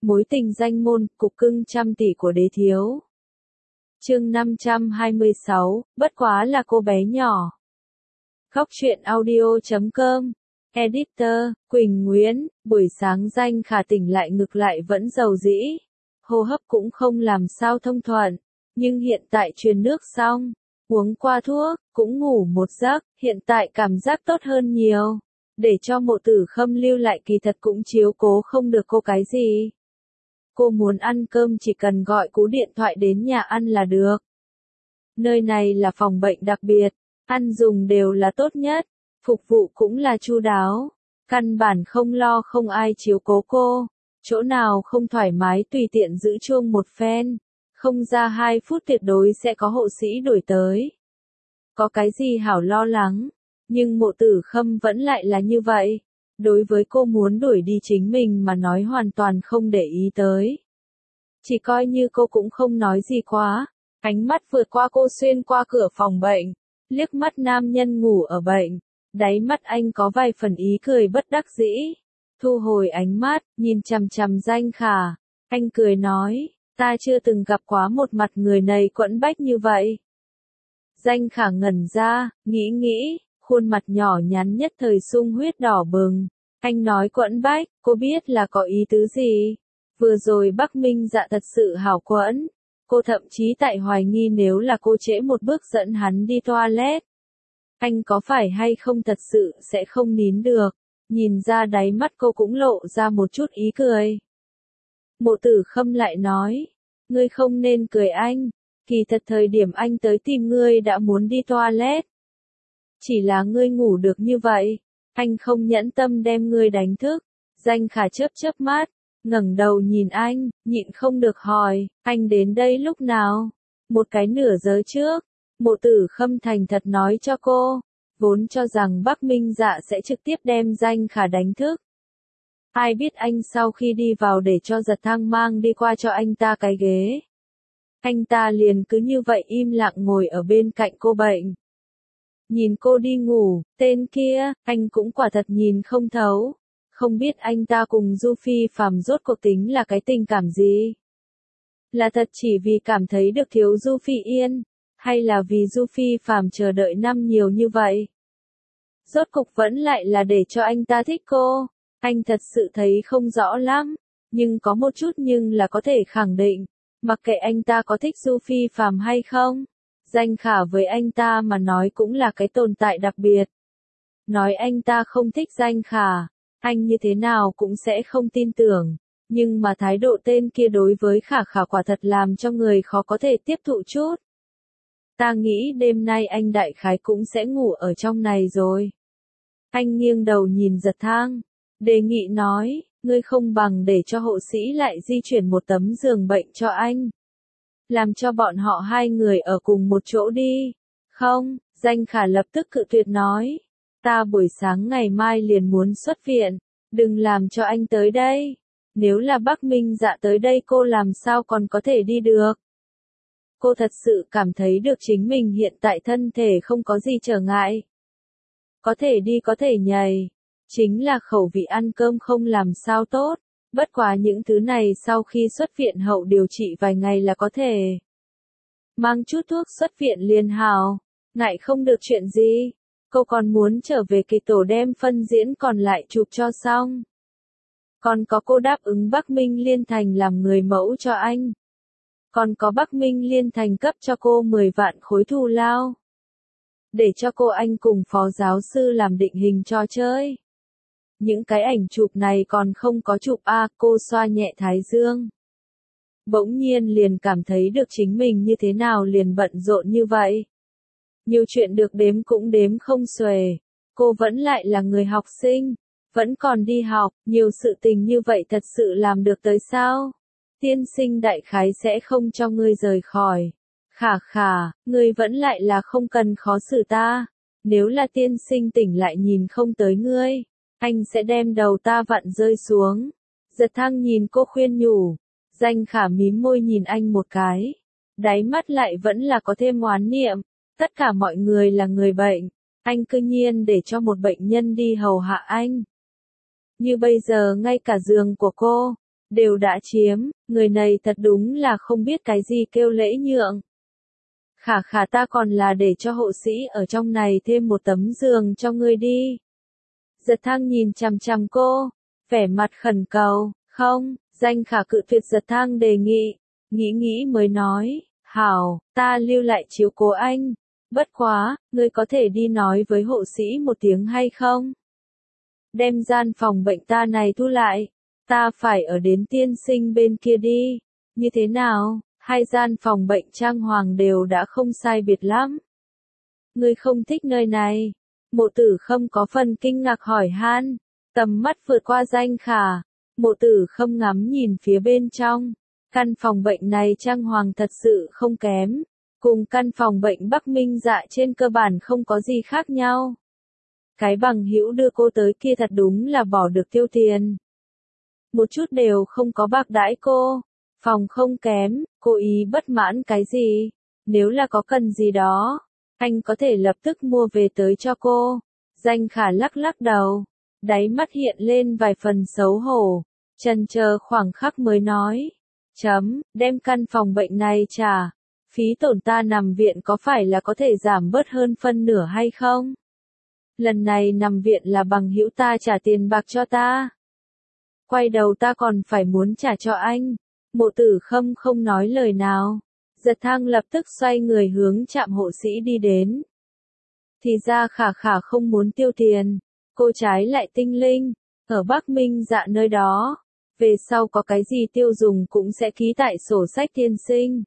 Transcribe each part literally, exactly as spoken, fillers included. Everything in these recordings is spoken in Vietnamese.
Mối tình danh môn, cục cưng trăm tỷ của đế thiếu. Chương năm trăm hai mươi sáu, bất quá là cô bé nhỏ. Khóc chuyện audio chấm com. Editor, Quỳnh Nguyễn, buổi sáng Danh Khả tỉnh lại ngực lại vẫn dầu dĩ. Hô hấp cũng không làm sao thông thuận. Nhưng hiện tại truyền nước xong, uống qua thuốc, cũng ngủ một giấc, hiện tại cảm giác tốt hơn nhiều. Để cho Mộ Tử Khâm lưu lại kỳ thật cũng chiếu cố không được cô cái gì. Cô muốn ăn cơm chỉ cần gọi cú điện thoại đến nhà ăn là được. Nơi này là phòng bệnh đặc biệt, ăn dùng đều là tốt nhất, phục vụ cũng là chu đáo. Căn bản không lo không ai chiếu cố cô, chỗ nào không thoải mái tùy tiện giữ chuông một phen, không ra hai phút tuyệt đối sẽ có hộ sĩ đuổi tới. Có cái gì hảo lo lắng, nhưng Mộ Tử Khâm vẫn lại là như vậy. Đối với cô muốn đuổi đi chính mình mà nói hoàn toàn không để ý tới. Chỉ coi như cô cũng không nói gì quá, ánh mắt vượt qua cô xuyên qua cửa phòng bệnh, liếc mắt nam nhân ngủ ở bệnh, đáy mắt anh có vài phần ý cười bất đắc dĩ. Thu hồi ánh mắt, nhìn chằm chằm Danh Khả, anh cười nói, ta chưa từng gặp quá một mặt người này quẫn bách như vậy. Danh Khả ngẩn ra, nghĩ nghĩ, khuôn mặt nhỏ nhắn nhất thời sung huyết đỏ bừng. Anh nói quẫn bách, cô biết là có ý tứ gì. Vừa rồi Bắc Minh Dạ thật sự hảo quẫn. Cô thậm chí tại hoài nghi nếu là cô trễ một bước dẫn hắn đi toilet. Anh có phải hay không thật sự sẽ không nín được. Nhìn ra đáy mắt cô cũng lộ ra một chút ý cười. Mộ Tử Khâm lại nói, ngươi không nên cười anh. Kỳ thật thời điểm anh tới tìm ngươi đã muốn đi toilet. Chỉ là ngươi ngủ được như vậy, anh không nhẫn tâm đem ngươi đánh thức. Danh Khả chớp chớp mắt, ngẩng đầu nhìn anh, nhịn không được hỏi, anh đến đây lúc nào? Một cái nửa giờ trước. Mộ Tử Khâm thành thật nói cho cô, vốn cho rằng Bắc Minh Dạ sẽ trực tiếp đem Danh Khả đánh thức. Ai biết anh sau khi đi vào để cho Giật Thăng mang đi qua cho anh ta cái ghế. Anh ta liền cứ như vậy im lặng ngồi ở bên cạnh cô bệnh. Nhìn cô đi ngủ, tên kia, anh cũng quả thật nhìn không thấu. Không biết anh ta cùng Du Phi Phàm rốt cuộc tính là cái tình cảm gì? Là thật chỉ vì cảm thấy được thiếu Du Phi Yên, hay là vì Du Phi Phàm chờ đợi năm nhiều như vậy? Rốt cục vẫn lại là để cho anh ta thích cô, anh thật sự thấy không rõ lắm, nhưng có một chút nhưng là có thể khẳng định, mặc kệ anh ta có thích Du Phi Phàm hay không. Danh Khả với anh ta mà nói cũng là cái tồn tại đặc biệt. Nói anh ta không thích Danh Khả, anh như thế nào cũng sẽ không tin tưởng. Nhưng mà thái độ tên kia đối với Khả Khả quả thật làm cho người khó có thể tiếp thụ chút. Ta nghĩ đêm nay anh đại khái cũng sẽ ngủ ở trong này rồi. Anh nghiêng đầu nhìn Giật Thang, đề nghị nói, ngươi không bằng để cho hộ sĩ lại di chuyển một tấm giường bệnh cho anh. Làm cho bọn họ hai người ở cùng một chỗ đi. Không, Danh Khả lập tức cự tuyệt nói. Ta buổi sáng ngày mai liền muốn xuất viện, đừng làm cho anh tới đây. Nếu là Bắc Minh Dạ tới đây cô làm sao còn có thể đi được. Cô thật sự cảm thấy được chính mình hiện tại thân thể không có gì trở ngại. Có thể đi có thể nhảy. Chính là khẩu vị ăn cơm không làm sao tốt. Bất quá những thứ này sau khi xuất viện hậu điều trị vài ngày là có thể. Mang chút thuốc xuất viện liền hào. Ngại không được chuyện gì. Cô còn muốn trở về kịch tổ đem phân diễn còn lại chụp cho xong. Còn có cô đáp ứng Bắc Minh Liên Thành làm người mẫu cho anh. Còn có Bắc Minh Liên Thành cấp cho cô mười vạn khối thù lao. Để cho cô anh cùng phó giáo sư làm định hình trò chơi. Những cái ảnh chụp này còn không có chụp a, à, cô xoa nhẹ thái dương. Bỗng nhiên liền cảm thấy được chính mình như thế nào liền bận rộn như vậy. Nhiều chuyện được đếm cũng đếm không xuể. Cô vẫn lại là người học sinh, vẫn còn đi học, nhiều sự tình như vậy thật sự làm được tới sao? Tiên sinh đại khái sẽ không cho ngươi rời khỏi. Khả Khả, ngươi vẫn lại là không cần khó xử ta. Nếu là tiên sinh tỉnh lại nhìn không tới ngươi, anh sẽ đem đầu ta vặn rơi xuống. Giật Thăng nhìn cô khuyên nhủ. Danh Khả mím môi nhìn anh một cái. Đáy mắt lại vẫn là có thêm oán niệm. Tất cả mọi người là người bệnh. Anh cư nhiên để cho một bệnh nhân đi hầu hạ anh. Như bây giờ ngay cả giường của cô đều đã chiếm, người này thật đúng là không biết cái gì kêu lễ nhượng. Khả khả ta còn là để cho hộ sĩ ở trong này thêm một tấm giường cho ngươi đi. Giật Thăng nhìn chằm chằm cô, vẻ mặt khẩn cầu, không, Danh Khả cự tuyệt Giật Thăng đề nghị, nghĩ nghĩ mới nói, hảo, ta lưu lại chiếu cố anh, bất quá, ngươi có thể đi nói với hộ sĩ một tiếng hay không? Đem gian phòng bệnh ta này thu lại, ta phải ở đến tiên sinh bên kia đi, như thế nào, hai gian phòng bệnh trang hoàng đều đã không sai biệt lắm. Ngươi không thích nơi này, Mộ Tử Khâm có phần kinh ngạc hỏi han, tầm mắt vượt qua Danh Khả, Mộ Tử Khâm ngắm nhìn phía bên trong, căn phòng bệnh này trang hoàng thật sự không kém, cùng căn phòng bệnh Bắc Minh Dạ trên cơ bản không có gì khác nhau. Cái bằng hữu đưa cô tới kia thật đúng là bỏ được tiêu tiền. Một chút đều không có bạc đãi cô, phòng không kém, cô ý bất mãn cái gì, nếu là có cần gì đó, anh có thể lập tức mua về tới cho cô. Danh Khả lắc lắc đầu, đáy mắt hiện lên vài phần xấu hổ, chần chờ khoảng khắc mới nói, chấm, đem căn phòng bệnh này trả, phí tổn ta nằm viện có phải là có thể giảm bớt hơn phân nửa hay không? Lần này nằm viện là bằng hữu ta trả tiền bạc cho ta. Quay đầu ta còn phải muốn trả cho anh. Mộ Tử Khâm không nói lời nào. Giật Thăng lập tức xoay người hướng trạm hộ sĩ đi đến. Thì ra Khả Khả không muốn tiêu tiền. Cô trái lại tinh linh. Ở Bắc Minh Dạ nơi đó. Về sau có cái gì tiêu dùng cũng sẽ ký tại sổ sách tiên sinh.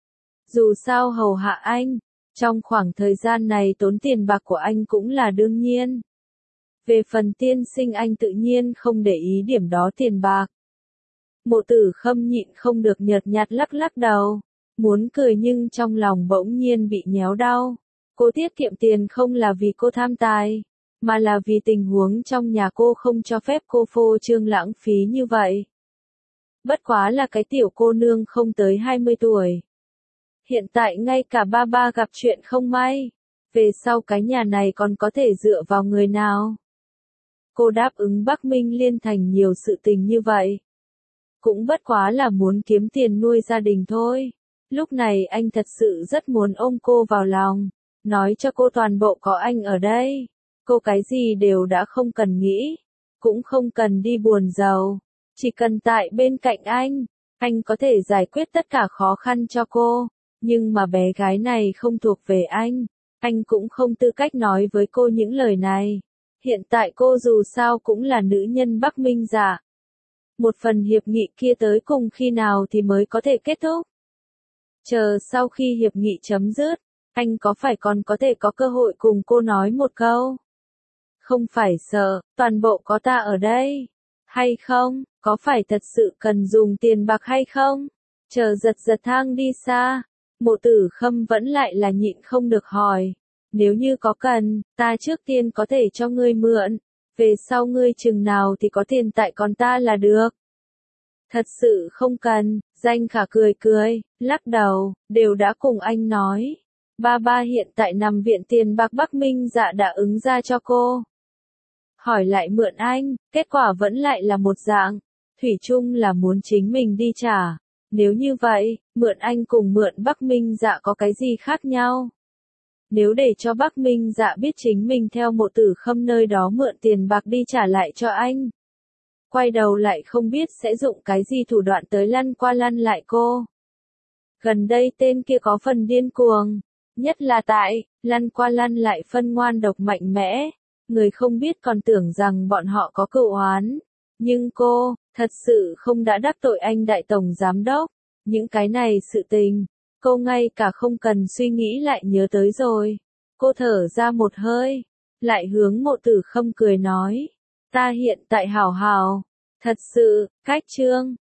Dù sao hầu hạ anh. Trong khoảng thời gian này tốn tiền bạc của anh cũng là đương nhiên. Về phần tiên sinh anh tự nhiên không để ý điểm đó tiền bạc. Mộ Tử Khâm nhịn không được nhợt nhạt lắc lắc đầu. Muốn cười nhưng trong lòng bỗng nhiên bị nhéo đau. Cô tiết kiệm tiền không là vì cô tham tài, mà là vì tình huống trong nhà cô không cho phép cô phô trương lãng phí như vậy. Bất quá là cái tiểu cô nương không tới hai mươi tuổi. Hiện tại ngay cả ba ba gặp chuyện không may, về sau cái nhà này còn có thể dựa vào người nào? Cô đáp ứng Bắc Minh Liên thành nhiều sự tình như vậy. Cũng bất quá là muốn kiếm tiền nuôi gia đình thôi. Lúc này anh thật sự rất muốn ôm cô vào lòng, nói cho cô toàn bộ có anh ở đây. Cô cái gì đều đã không cần nghĩ, cũng không cần đi buồn giàu, chỉ cần tại bên cạnh anh, anh có thể giải quyết tất cả khó khăn cho cô. Nhưng mà bé gái này không thuộc về anh, anh cũng không tư cách nói với cô những lời này. Hiện tại cô dù sao cũng là nữ nhân Bắc Minh Dạ. Một phần hiệp nghị kia tới cùng khi nào thì mới có thể kết thúc? Chờ sau khi hiệp nghị chấm dứt, anh có phải còn có thể có cơ hội cùng cô nói một câu? Không phải sợ, toàn bộ có ta ở đây. Hay không, có phải thật sự cần dùng tiền bạc hay không? Chờ Giật Giật Thang đi xa. Mộ Tử Khâm vẫn lại là nhịn không được hỏi, nếu như có cần, ta trước tiên có thể cho ngươi mượn, về sau ngươi chừng nào thì có tiền tại còn ta là được. Thật sự không cần, Danh Khả cười cười, lắc đầu, đều đã cùng anh nói. Ba ba hiện tại nằm viện tiền bạc Bắc Minh Dạ đã ứng ra cho cô. Hỏi lại mượn anh, kết quả vẫn lại là một dạng, thủy chung là muốn chính mình đi trả. Nếu như vậy, mượn anh cùng mượn Bắc Minh Dạ có cái gì khác nhau? Nếu để cho Bắc Minh Dạ biết chính mình theo Mộ Tử Khâm nơi đó mượn tiền bạc đi trả lại cho anh, quay đầu lại không biết sẽ dụng cái gì thủ đoạn tới lăn qua lăn lại cô. Gần đây tên kia có phần điên cuồng, nhất là tại, lăn qua lăn lại phân ngoan độc mạnh mẽ, người không biết còn tưởng rằng bọn họ có cựu oán. Nhưng cô, thật sự không đã đắc tội anh đại tổng giám đốc, những cái này sự tình, cô ngay cả không cần suy nghĩ lại nhớ tới rồi. Cô thở ra một hơi, lại hướng Mộ Tử Khâm cười nói, ta hiện tại hảo hảo, thật sự, cách chương,